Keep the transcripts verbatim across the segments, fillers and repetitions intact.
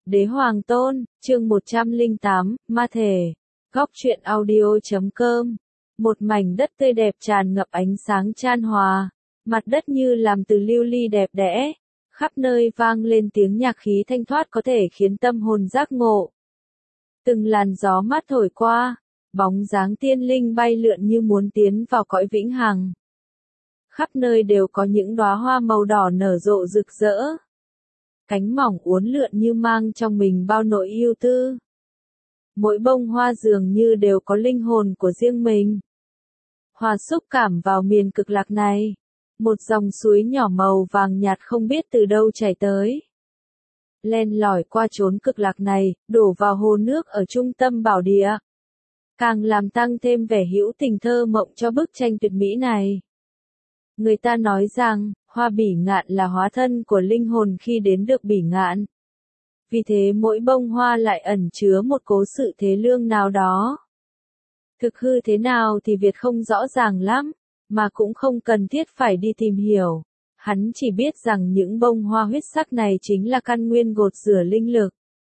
Đế Hoàng Tôn, chương một trăm lẻ tám, Ma Thể. Góc truyện audio.com. Một mảnh đất tươi đẹp tràn ngập ánh sáng chan hòa, mặt đất như làm từ lưu ly đẹp đẽ, khắp nơi vang lên tiếng nhạc khí thanh thoát có thể khiến tâm hồn giác ngộ. Từng làn gió mát thổi qua, bóng dáng tiên linh bay lượn như muốn tiến vào cõi vĩnh hằng. Khắp nơi đều có những đóa hoa màu đỏ nở rộ rực rỡ. Cánh mỏng uốn lượn như mang trong mình bao nỗi yêu tư. Mỗi bông hoa dường như đều có linh hồn của riêng mình. Hòa xúc cảm vào miền cực lạc này. Một dòng suối nhỏ màu vàng nhạt không biết từ đâu chảy tới. Len lỏi qua chốn cực lạc này, đổ vào hồ nước ở trung tâm bảo địa. Càng làm tăng thêm vẻ hữu tình thơ mộng cho bức tranh tuyệt mỹ này. Người ta nói rằng, hoa bỉ ngạn là hóa thân của linh hồn khi đến được bỉ ngạn. Vì thế mỗi bông hoa lại ẩn chứa một cố sự thế lương nào đó. Thực hư thế nào thì Việt không rõ ràng lắm, mà cũng không cần thiết phải đi tìm hiểu. Hắn chỉ biết rằng những bông hoa huyết sắc này chính là căn nguyên gột rửa linh lực.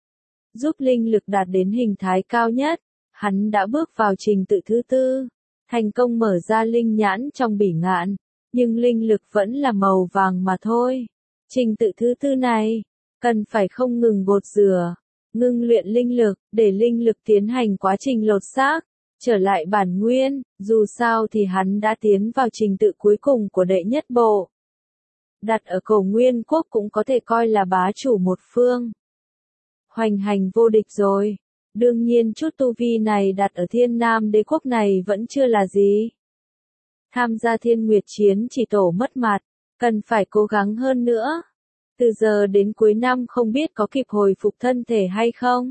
Giúp linh lực đạt đến hình thái cao nhất, hắn đã bước vào trình tự thứ tư, thành công mở ra linh nhãn trong bỉ ngạn. Nhưng linh lực vẫn là màu vàng mà thôi. Trình tự thứ tư này, cần phải không ngừng gột rửa, ngưng luyện linh lực, để linh lực tiến hành quá trình lột xác, trở lại bản nguyên, dù sao thì hắn đã tiến vào trình tự cuối cùng của đệ nhất bộ. Đặt ở cổ nguyên quốc cũng có thể coi là bá chủ một phương. Hoành hành vô địch rồi. Đương nhiên chút tu vi này đặt ở Thiên Nam đế quốc này vẫn chưa là gì. Tham gia Thiên Nguyệt chiến chỉ tổ mất mặt, cần phải cố gắng hơn nữa. Từ giờ đến cuối năm không biết có kịp hồi phục thân thể hay không.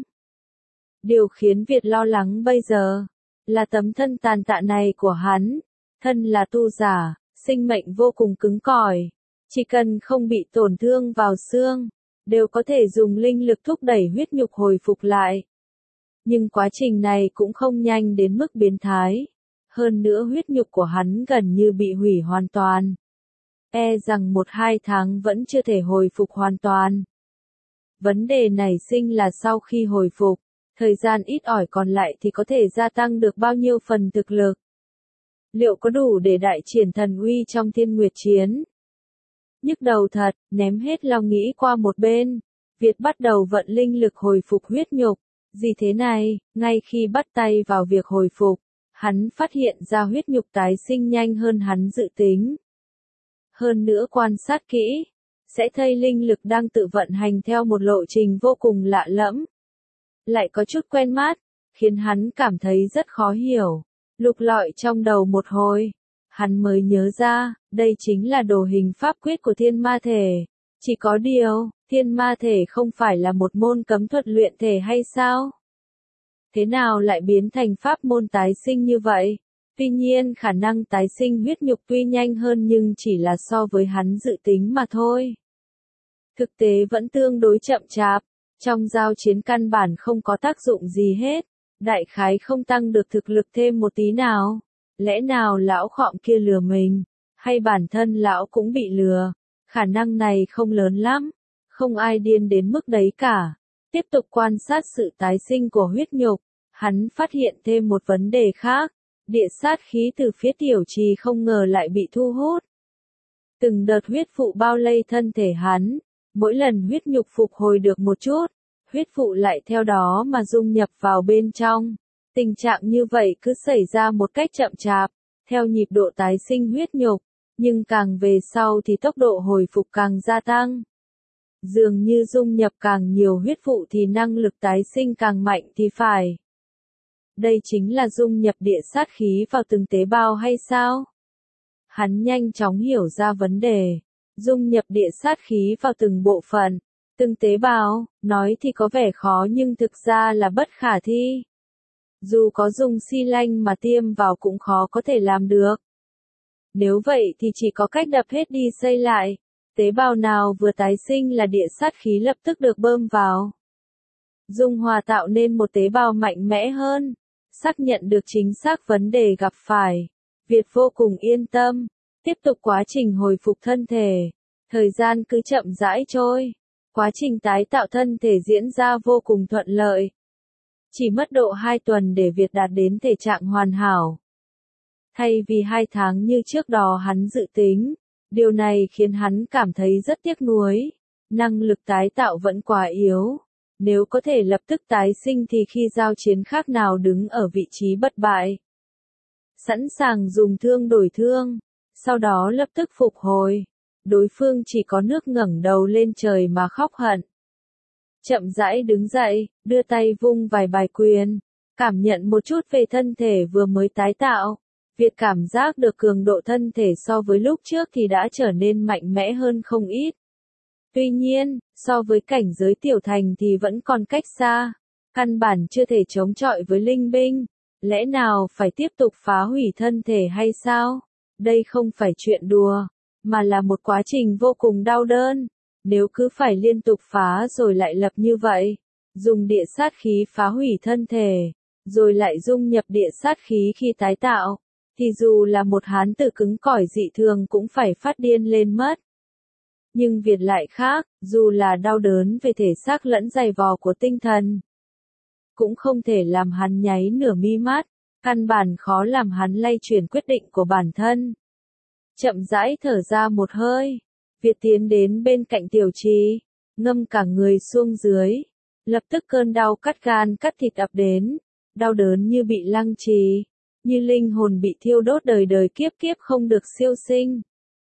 Điều khiến Việt lo lắng bây giờ, là tấm thân tàn tạ này của hắn. Thân là tu giả, sinh mệnh vô cùng cứng cỏi. Chỉ cần không bị tổn thương vào xương, đều có thể dùng linh lực thúc đẩy huyết nhục hồi phục lại. Nhưng quá trình này cũng không nhanh đến mức biến thái. Hơn nữa huyết nhục của hắn gần như bị hủy hoàn toàn. E rằng một hai tháng vẫn chưa thể hồi phục hoàn toàn. Vấn đề nảy sinh là sau khi hồi phục, thời gian ít ỏi còn lại thì có thể gia tăng được bao nhiêu phần thực lực. Liệu có đủ để đại triển thần uy trong Thiên Nguyệt chiến? Nhức đầu thật, ném hết lo nghĩ qua một bên. Việt bắt đầu vận linh lực hồi phục huyết nhục. Gì thế này, ngay khi bắt tay vào việc hồi phục, hắn phát hiện ra huyết nhục tái sinh nhanh hơn hắn dự tính. Hơn nữa quan sát kỹ, sẽ thấy linh lực đang tự vận hành theo một lộ trình vô cùng lạ lẫm. Lại có chút quen mắt, khiến hắn cảm thấy rất khó hiểu. Lục lọi trong đầu một hồi, hắn mới nhớ ra, đây chính là đồ hình pháp quyết của Thiên Ma Thể. Chỉ có điều, Thiên Ma Thể không phải là một môn cấm thuật luyện thể hay sao? Thế nào lại biến thành pháp môn tái sinh như vậy? Tuy nhiên khả năng tái sinh huyết nhục tuy nhanh hơn nhưng chỉ là so với hắn dự tính mà thôi. Thực tế vẫn tương đối chậm chạp, trong giao chiến căn bản không có tác dụng gì hết, đại khái không tăng được thực lực thêm một tí nào. Lẽ nào lão khọm kia lừa mình, hay bản thân lão cũng bị lừa? Khả năng này không lớn lắm, không ai điên đến mức đấy cả. Tiếp tục quan sát sự tái sinh của huyết nhục, hắn phát hiện thêm một vấn đề khác. Địa sát khí từ phía tiểu trì không ngờ lại bị thu hút. Từng đợt huyết phụ bao lây thân thể hắn, mỗi lần huyết nhục phục hồi được một chút, huyết phụ lại theo đó mà dung nhập vào bên trong. Tình trạng như vậy cứ xảy ra một cách chậm chạp, theo nhịp độ tái sinh huyết nhục, nhưng càng về sau thì tốc độ hồi phục càng gia tăng. Dường như dung nhập càng nhiều huyết phụ thì năng lực tái sinh càng mạnh thì phải. Đây chính là dung nhập địa sát khí vào từng tế bào hay sao? Hắn nhanh chóng hiểu ra vấn đề. Dung nhập địa sát khí vào từng bộ phận, từng tế bào, nói thì có vẻ khó nhưng thực ra là bất khả thi. Dù có dùng xi lanh mà tiêm vào cũng khó có thể làm được. Nếu vậy thì chỉ có cách đập hết đi xây lại. Tế bào nào vừa tái sinh là địa sát khí lập tức được bơm vào. Dung hòa tạo nên một tế bào mạnh mẽ hơn. Xác nhận được chính xác vấn đề gặp phải. Việt vô cùng yên tâm. Tiếp tục quá trình hồi phục thân thể. Thời gian cứ chậm rãi trôi. Quá trình tái tạo thân thể diễn ra vô cùng thuận lợi. Chỉ mất độ hai tuần để Việt đạt đến thể trạng hoàn hảo. Thay vì hai tháng như trước đó hắn dự tính, điều này khiến hắn cảm thấy rất tiếc nuối. Năng lực tái tạo vẫn quá yếu. Nếu có thể lập tức tái sinh thì khi giao chiến khác nào đứng ở vị trí bất bại. Sẵn sàng dùng thương đổi thương, sau đó lập tức phục hồi. Đối phương chỉ có nước ngẩng đầu lên trời mà khóc hận. Chậm rãi đứng dậy, đưa tay vung vài bài quyền, cảm nhận một chút về thân thể vừa mới tái tạo. Việt cảm giác được cường độ thân thể so với lúc trước thì đã trở nên mạnh mẽ hơn không ít. Tuy nhiên, so với cảnh giới tiểu thành thì vẫn còn cách xa, căn bản chưa thể chống chọi với linh binh. Lẽ nào phải tiếp tục phá hủy thân thể hay sao? Đây không phải chuyện đùa, mà là một quá trình vô cùng đau đớn. Nếu cứ phải liên tục phá rồi lại lập như vậy, dùng địa sát khí phá hủy thân thể, rồi lại dung nhập địa sát khí khi tái tạo, thì dù là một hán tử cứng cỏi dị thường cũng phải phát điên lên mất. Nhưng Việt lại khác, dù là đau đớn về thể xác lẫn dày vò của tinh thần, cũng không thể làm hắn nháy nửa mi mắt, căn bản khó làm hắn lay chuyển quyết định của bản thân. Chậm rãi thở ra một hơi, Việt tiến đến bên cạnh Tiểu Trì, ngâm cả người xuống dưới, lập tức cơn đau cắt gan cắt thịt ập đến, đau đớn như bị lăng trì, như linh hồn bị thiêu đốt đời đời kiếp kiếp không được siêu sinh.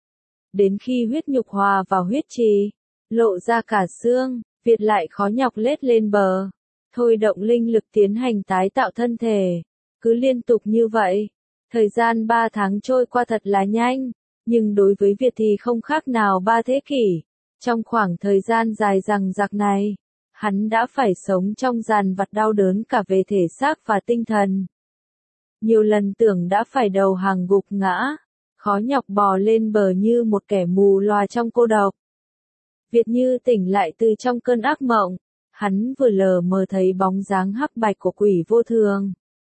Đến khi huyết nhục hòa vào huyết trì, lộ ra cả xương, Việt lại khó nhọc lết lên bờ, thôi động linh lực tiến hành tái tạo thân thể. Cứ liên tục như vậy, thời gian ba tháng trôi qua thật là nhanh, nhưng đối với Việt thì không khác nào ba thế kỷ. Trong khoảng thời gian dài dằng dặc này, hắn đã phải sống trong dàn vặt đau đớn cả về thể xác và tinh thần. Nhiều lần tưởng đã phải đầu hàng gục ngã, khó nhọc bò lên bờ như một kẻ mù lòa trong cô độc. Việt như tỉnh lại từ trong cơn ác mộng, hắn vừa lờ mờ thấy bóng dáng hắc bạch của quỷ vô thường.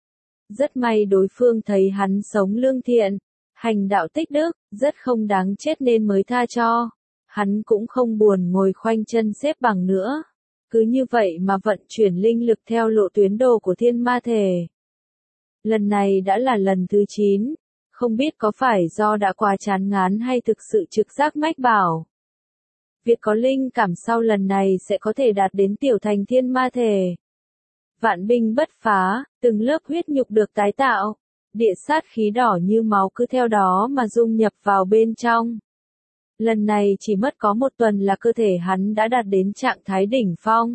Rất may đối phương thấy hắn sống lương thiện, hành đạo tích đức, rất không đáng chết nên mới tha cho. Hắn cũng không buồn ngồi khoanh chân xếp bằng nữa. Cứ như vậy mà vận chuyển linh lực theo lộ tuyến đồ của thiên ma thể. Lần này đã là lần thứ chín, không biết có phải do đã quá chán ngán hay thực sự trực giác mách bảo. Việt có linh cảm sau lần này sẽ có thể đạt đến tiểu thành thiên ma thể. Vạn binh bất phá, từng lớp huyết nhục được tái tạo, địa sát khí đỏ như máu cứ theo đó mà dung nhập vào bên trong. Lần này chỉ mất có một tuần là cơ thể hắn đã đạt đến trạng thái đỉnh phong.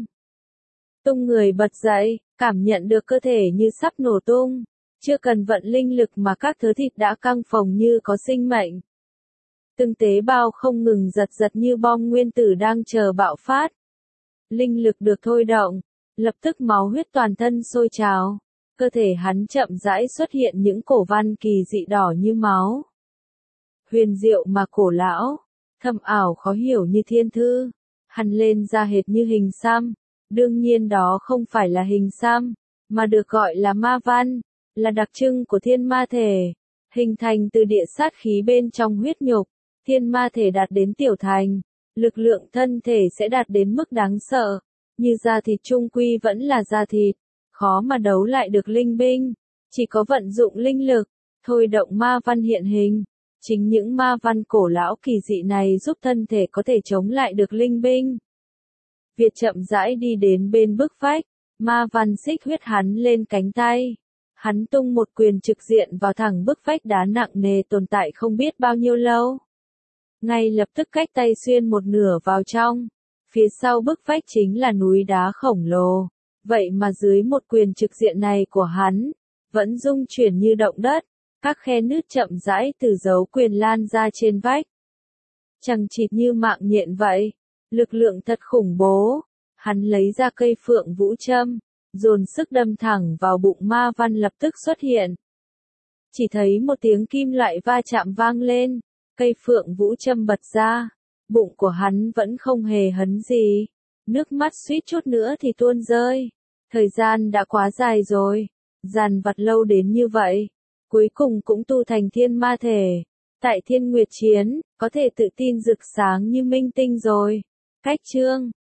Tung người bật dậy, cảm nhận được cơ thể như sắp nổ tung, chưa cần vận linh lực mà các thớ thịt đã căng phồng như có sinh mệnh. Từng tế bào không ngừng giật giật như bom nguyên tử đang chờ bạo phát. Linh lực được thôi động, lập tức máu huyết toàn thân sôi trào, cơ thể hắn chậm rãi xuất hiện những cổ văn kỳ dị đỏ như máu. Huyền diệu mà cổ lão, thâm ảo khó hiểu như thiên thư, hằn lên ra hệt như hình xăm. Đương nhiên đó không phải là hình xăm, mà được gọi là ma văn, là đặc trưng của thiên ma thể, hình thành từ địa sát khí bên trong huyết nhục. Thiên ma thể đạt đến tiểu thành, lực lượng thân thể sẽ đạt đến mức đáng sợ, như da thịt trung quy vẫn là da thịt, khó mà đấu lại được linh binh, chỉ có vận dụng linh lực, thôi động ma văn hiện hình. Chính những ma văn cổ lão kỳ dị này giúp thân thể có thể chống lại được linh binh. Việt chậm rãi đi đến bên bức vách, ma văn xích huyết hắn lên cánh tay. Hắn tung một quyền trực diện vào thẳng bức vách đá nặng nề tồn tại không biết bao nhiêu lâu. Ngay lập tức cách tay xuyên một nửa vào trong. Phía sau bức vách chính là núi đá khổng lồ. Vậy mà dưới một quyền trực diện này của hắn, vẫn rung chuyển như động đất. Các khe nứt chậm rãi từ dấu quyền lan ra trên vách. Chằng chịt như mạng nhện vậy. Lực lượng thật khủng bố. Hắn lấy ra cây phượng vũ châm, dồn sức đâm thẳng vào bụng ma văn lập tức xuất hiện. Chỉ thấy một tiếng kim loại va chạm vang lên, cây phượng vũ châm bật ra, bụng của hắn vẫn không hề hấn gì. Nước mắt suýt chút nữa thì tuôn rơi. Thời gian đã quá dài rồi, dàn vặt lâu đến như vậy, cuối cùng cũng tu thành thiên ma thể. Tại Thiên Nguyệt Chiến, có thể tự tin rực sáng như minh tinh rồi. Cách chương